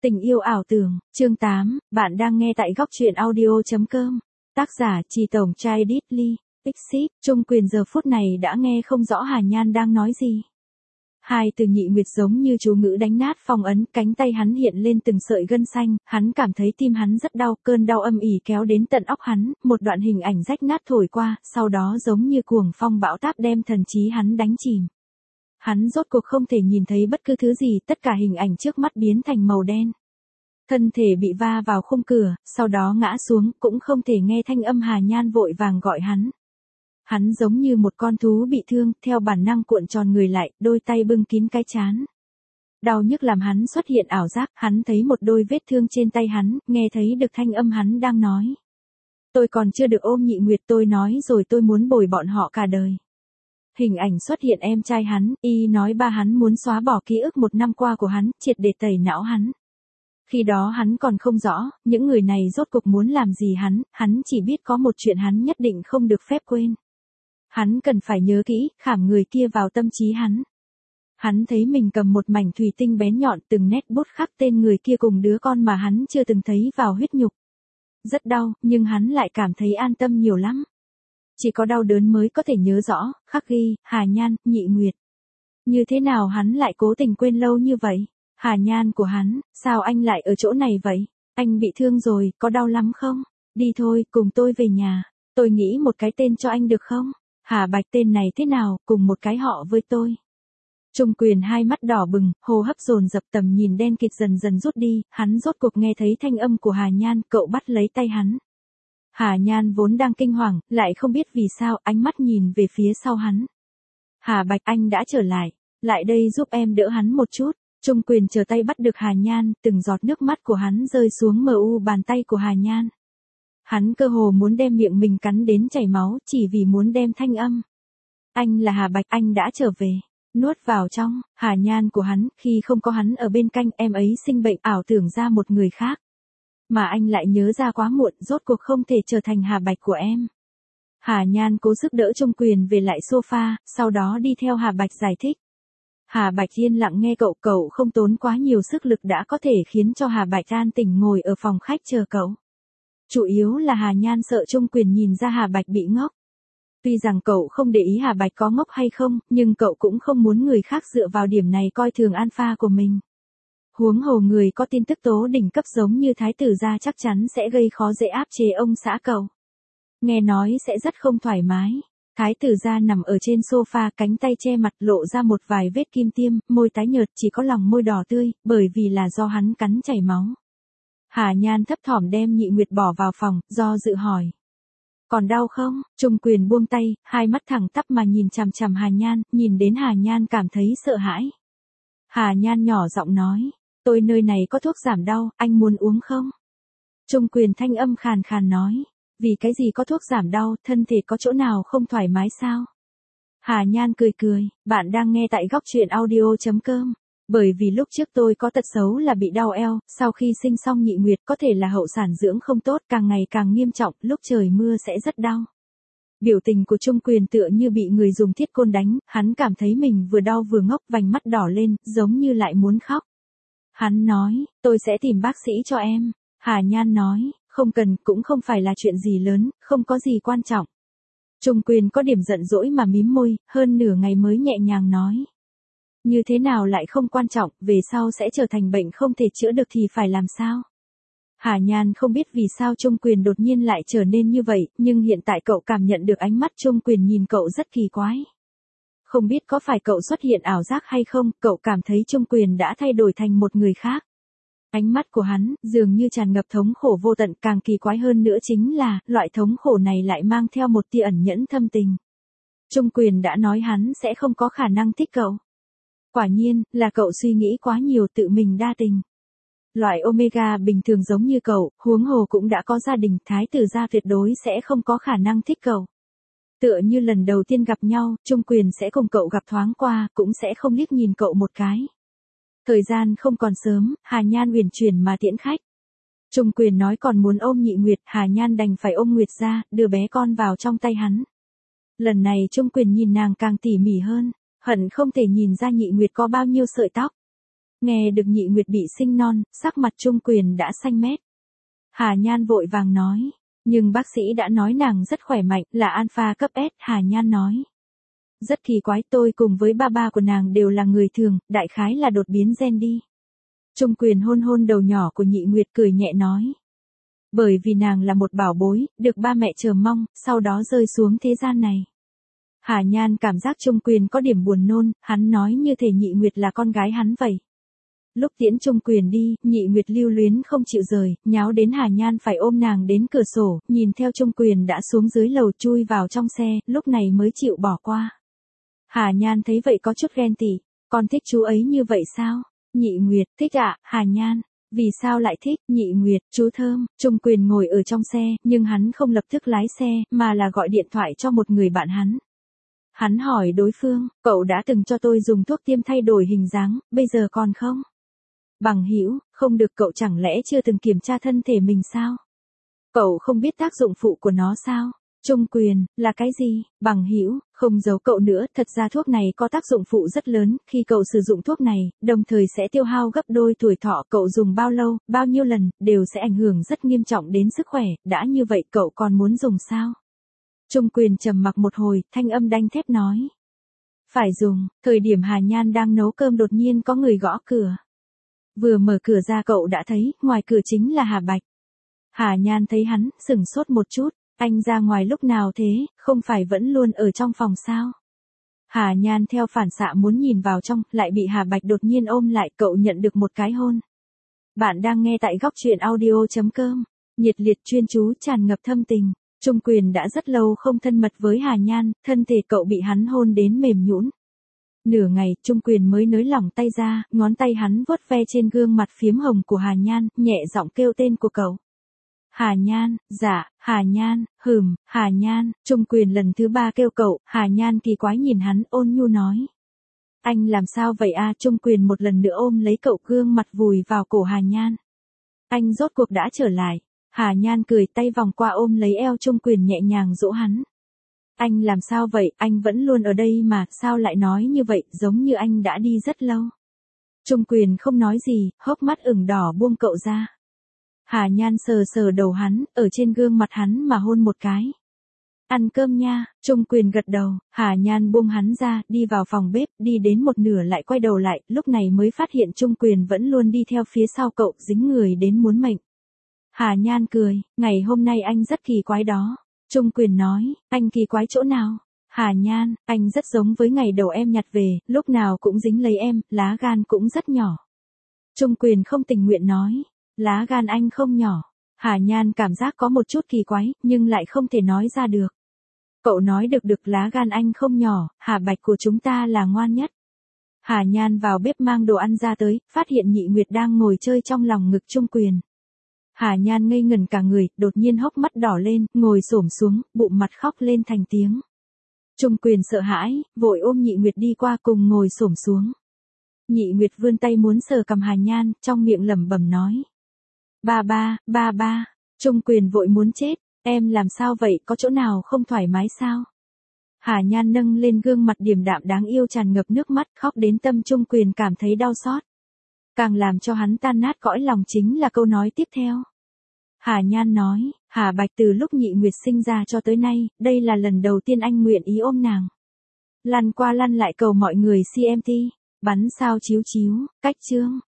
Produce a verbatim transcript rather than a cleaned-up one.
Tình yêu ảo tưởng, chương tám, bạn đang nghe tại góc truyện audio.com. Tác giả Trì Tổng Trai Diddley, Exit, Trung Quyền giờ phút này đã nghe không rõ Hà Nhan đang nói gì. Hai từ nhị nguyệt giống như chú ngữ đánh nát phong ấn, cánh tay hắn hiện lên từng sợi gân xanh, hắn cảm thấy tim hắn rất đau, cơn đau âm ỉ kéo đến tận óc hắn, một đoạn hình ảnh rách nát thổi qua, sau đó giống như cuồng phong bão táp đem thần trí hắn đánh chìm. Hắn rốt cuộc không thể nhìn thấy bất cứ thứ gì, tất cả hình ảnh trước mắt biến thành màu đen. Thân thể bị va vào khung cửa, sau đó ngã xuống, cũng không thể nghe thanh âm Hà Nhan vội vàng gọi hắn. Hắn giống như một con thú bị thương, theo bản năng cuộn tròn người lại, đôi tay bưng kín cái trán. Đau nhức làm hắn xuất hiện ảo giác, hắn thấy một đôi vết thương trên tay hắn, nghe thấy được thanh âm hắn đang nói. Tôi còn chưa được ôm nhị nguyệt, tôi nói rồi tôi muốn bồi bọn họ cả đời. Hình ảnh xuất hiện em trai hắn, y nói ba hắn muốn xóa bỏ ký ức một năm qua của hắn, triệt để tẩy não hắn. Khi đó hắn còn không rõ, những người này rốt cuộc muốn làm gì hắn, hắn chỉ biết có một chuyện hắn nhất định không được phép quên. Hắn cần phải nhớ kỹ, khảm người kia vào tâm trí hắn. Hắn thấy mình cầm một mảnh thủy tinh bén nhọn, từng nét bút khắc tên người kia cùng đứa con mà hắn chưa từng thấy vào huyết nhục. Rất đau, nhưng hắn lại cảm thấy an tâm nhiều lắm. Chỉ có đau đớn mới có thể nhớ rõ, khắc ghi, Hà Nhan, nhị nguyệt. Như thế nào hắn lại cố tình quên lâu như vậy? Hà Nhan của hắn, sao anh lại ở chỗ này vậy? Anh bị thương rồi, có đau lắm không? Đi thôi, cùng tôi về nhà. Tôi nghĩ một cái tên cho anh được không? Hà Bạch tên này thế nào, cùng một cái họ với tôi. Trung Quyền hai mắt đỏ bừng, hô hấp dồn dập, tầm nhìn đen kịt dần dần rút đi, hắn rốt cuộc nghe thấy thanh âm của Hà Nhan, cậu bắt lấy tay hắn. Hà Nhan vốn đang kinh hoàng, lại không biết vì sao, ánh mắt nhìn về phía sau hắn. Hà Bạch, anh đã trở lại, lại đây giúp em đỡ hắn một chút. Trung Quyền chờ tay bắt được Hà Nhan, từng giọt nước mắt của hắn rơi xuống mờ u bàn tay của Hà Nhan. Hắn cơ hồ muốn đem miệng mình cắn đến chảy máu, chỉ vì muốn đem thanh âm. Anh là Hà Bạch, anh đã trở về. Nuốt vào trong, Hà Nhan của hắn, khi không có hắn ở bên cạnh, em ấy sinh bệnh, ảo tưởng ra một người khác. Mà anh lại nhớ ra quá muộn, rốt cuộc không thể trở thành Hà Bạch của em. Hà Nhan cố sức đỡ Trung Quyền về lại sofa, sau đó đi theo Hà Bạch giải thích. Hà Bạch yên lặng nghe cậu, cậu không tốn quá nhiều sức lực đã có thể khiến cho Hà Bạch an tỉnh ngồi ở phòng khách chờ cậu. Chủ yếu là Hà Nhan sợ Trung Quyền nhìn ra Hà Bạch bị ngốc. Tuy rằng cậu không để ý Hà Bạch có ngốc hay không, nhưng cậu cũng không muốn người khác dựa vào điểm này coi thường alpha của mình. Huống hồ người có tin tức tố đỉnh cấp giống như thái tử gia chắc chắn sẽ gây khó dễ áp chế ông xã cậu. Nghe nói sẽ rất không thoải mái. Thái tử gia nằm ở trên sofa, cánh tay che mặt, lộ ra một vài vết kim tiêm, môi tái nhợt, chỉ có lòng môi đỏ tươi, bởi vì là do hắn cắn chảy máu. Hà Nhan thấp thỏm đem nhị nguyệt bỏ vào phòng, do dự hỏi. Còn đau không? Trung Quyền buông tay, hai mắt thẳng tắp mà nhìn chằm chằm Hà Nhan, nhìn đến Hà Nhan cảm thấy sợ hãi. Hà Nhan nhỏ giọng nói, tôi nơi này có thuốc giảm đau, anh muốn uống không? Trung Quyền thanh âm khàn khàn nói, vì cái gì có thuốc giảm đau, thân thể có chỗ nào không thoải mái sao? Hà Nhan cười cười, bạn đang nghe tại góc truyện audio.com. Bởi vì lúc trước tôi có tật xấu là bị đau eo, sau khi sinh xong nhị nguyệt có thể là hậu sản dưỡng không tốt, càng ngày càng nghiêm trọng, lúc trời mưa sẽ rất đau. Biểu tình của Trung Quyền tựa như bị người dùng thiết côn đánh, hắn cảm thấy mình vừa đau vừa ngốc, vành mắt đỏ lên, giống như lại muốn khóc. Hắn nói, tôi sẽ tìm bác sĩ cho em. Hà Nhan nói, không cần, cũng không phải là chuyện gì lớn, không có gì quan trọng. Trung Quyền có điểm giận dỗi mà mím môi, hơn nửa ngày mới nhẹ nhàng nói. Như thế nào lại không quan trọng, về sau sẽ trở thành bệnh không thể chữa được thì phải làm sao? Hà Nhan không biết vì sao Trung Quyền đột nhiên lại trở nên như vậy, nhưng hiện tại cậu cảm nhận được ánh mắt Trung Quyền nhìn cậu rất kỳ quái. Không biết có phải cậu xuất hiện ảo giác hay không, cậu cảm thấy Trung Quyền đã thay đổi thành một người khác. Ánh mắt của hắn, dường như tràn ngập thống khổ vô tận, càng kỳ quái hơn nữa chính là, loại thống khổ này lại mang theo một tia ẩn nhẫn thâm tình. Trung Quyền đã nói hắn sẽ không có khả năng thích cậu. Quả nhiên, là cậu suy nghĩ quá nhiều, tự mình đa tình. Loại Omega bình thường giống như cậu, huống hồ cũng đã có gia đình, thái tử gia tuyệt đối sẽ không có khả năng thích cậu. Tựa như lần đầu tiên gặp nhau, Trung Quyền sẽ cùng cậu gặp thoáng qua, cũng sẽ không liếc nhìn cậu một cái. Thời gian không còn sớm, Hà Nhan uyển chuyển mà tiễn khách. Trung Quyền nói còn muốn ôm nhị nguyệt, Hà Nhan đành phải ôm nguyệt ra, đưa bé con vào trong tay hắn. Lần này Trung Quyền nhìn nàng càng tỉ mỉ hơn. Hận không thể nhìn ra nhị nguyệt có bao nhiêu sợi tóc. Nghe được Nhị Nguyệt bị sinh non, sắc mặt Trung Quyền đã xanh mét. Hà Nhan vội vàng nói, nhưng bác sĩ đã nói nàng rất khỏe mạnh, là alpha cấp S, Hà Nhan nói. Rất kỳ quái, tôi cùng với ba ba của nàng đều là người thường, đại khái là đột biến gen đi. Trung Quyền hôn hôn đầu nhỏ của Nhị Nguyệt cười nhẹ nói. Bởi vì nàng là một bảo bối, được ba mẹ chờ mong, sau đó rơi xuống thế gian này. Hà Nhan cảm giác Trung Quyền có điểm buồn nôn, hắn nói như thể Nhị Nguyệt là con gái hắn vậy. Lúc tiễn Trung Quyền đi, Nhị Nguyệt lưu luyến không chịu rời, nháo đến Hà Nhan phải ôm nàng đến cửa sổ, nhìn theo Trung Quyền đã xuống dưới lầu chui vào trong xe, lúc này mới chịu bỏ qua. Hà Nhan thấy vậy có chút ghen tị, con thích chú ấy như vậy sao? Nhị Nguyệt, thích ạ, Hà Nhan. Vì sao lại thích? Nhị Nguyệt, chú thơm. Trung Quyền ngồi ở trong xe, nhưng hắn không lập tức lái xe, mà là gọi điện thoại cho một người bạn hắn. Hắn hỏi đối phương, cậu đã từng cho tôi dùng thuốc tiêm thay đổi hình dáng, bây giờ còn không? Bằng hữu, không được, cậu chẳng lẽ chưa từng kiểm tra thân thể mình sao? Cậu không biết tác dụng phụ của nó sao? Trung Quyền, là cái gì? Bằng hữu, không giấu cậu nữa, thật ra thuốc này có tác dụng phụ rất lớn, khi cậu sử dụng thuốc này, đồng thời sẽ tiêu hao gấp đôi tuổi thọ, cậu dùng bao lâu, bao nhiêu lần, đều sẽ ảnh hưởng rất nghiêm trọng đến sức khỏe, đã như vậy cậu còn muốn dùng sao? Trung Quyền trầm mặc một hồi, thanh âm đanh thép nói. Phải dùng, thời điểm Hà Nhan đang nấu cơm đột nhiên có người gõ cửa. Vừa mở cửa ra cậu đã thấy, ngoài cửa chính là Hà Bạch. Hà Nhan thấy hắn, sửng sốt một chút, anh ra ngoài lúc nào thế, không phải vẫn luôn ở trong phòng sao? Hà Nhan theo phản xạ muốn nhìn vào trong, lại bị Hà Bạch đột nhiên ôm lại, cậu nhận được một cái hôn. Bạn đang nghe tại góc truyện audio.com, nhiệt liệt chuyên chú tràn ngập thâm tình. Trung Quyền đã rất lâu không thân mật với Hà Nhan, thân thể cậu bị hắn hôn đến mềm nhũn. Nửa ngày, Trung Quyền mới nới lỏng tay ra, ngón tay hắn vuốt ve trên gương mặt phiếm hồng của Hà Nhan, nhẹ giọng kêu tên của cậu. Hà Nhan, dạ, Hà Nhan, hừm, Hà Nhan, Trung Quyền lần thứ ba kêu cậu, Hà Nhan kỳ quái nhìn hắn, ôn nhu nói. Anh làm sao vậy a? Trung Quyền một lần nữa ôm lấy cậu, gương mặt vùi vào cổ Hà Nhan. Anh rốt cuộc đã trở lại. Hà Nhan cười, tay vòng qua ôm lấy eo Trung Quyền nhẹ nhàng dỗ hắn. Anh làm sao vậy, anh vẫn luôn ở đây mà, sao lại nói như vậy, giống như anh đã đi rất lâu. Trung Quyền không nói gì, hốc mắt ửng đỏ buông cậu ra. Hà Nhan sờ sờ đầu hắn, ở trên gương mặt hắn mà hôn một cái. Ăn cơm nha, Trung Quyền gật đầu, Hà Nhan buông hắn ra, đi vào phòng bếp, đi đến một nửa lại quay đầu lại, lúc này mới phát hiện Trung Quyền vẫn luôn đi theo phía sau cậu, dính người đến muốn mệnh. Hà Nhan cười, ngày hôm nay anh rất kỳ quái đó. Trung Quyền nói, anh kỳ quái chỗ nào? Hà Nhan, anh rất giống với ngày đầu em nhặt về, lúc nào cũng dính lấy em, lá gan cũng rất nhỏ. Trung Quyền không tình nguyện nói, lá gan anh không nhỏ. Hà Nhan cảm giác có một chút kỳ quái, nhưng lại không thể nói ra được. Cậu nói được được, lá gan anh không nhỏ, Hà Bạch của chúng ta là ngoan nhất. Hà Nhan vào bếp mang đồ ăn ra tới, phát hiện Nhị Nguyệt đang ngồi chơi trong lòng ngực Trung Quyền. Hà Nhan ngây ngẩn cả người, đột nhiên hốc mắt đỏ lên, ngồi xổm xuống, bụng mặt khóc lên thành tiếng. Trung Quyền sợ hãi, vội ôm Nhị Nguyệt đi qua cùng ngồi xổm xuống. Nhị Nguyệt vươn tay muốn sờ cằm Hà Nhan, trong miệng lẩm bẩm nói. Ba ba, ba ba, Trung Quyền vội muốn chết, em làm sao vậy, có chỗ nào không thoải mái sao? Hà Nhan nâng lên gương mặt điềm đạm đáng yêu tràn ngập nước mắt, khóc đến tâm Trung Quyền cảm thấy đau xót. Càng làm cho hắn tan nát cõi lòng chính là câu nói tiếp theo. Hà Nhan nói, Hà Bạch từ lúc Nhị Nguyệt sinh ra cho tới nay, đây là lần đầu tiên anh nguyện ý ôm nàng. Lăn qua lăn lại cầu mọi người xê em tê, bắn sao chiếu chiếu, cách chương.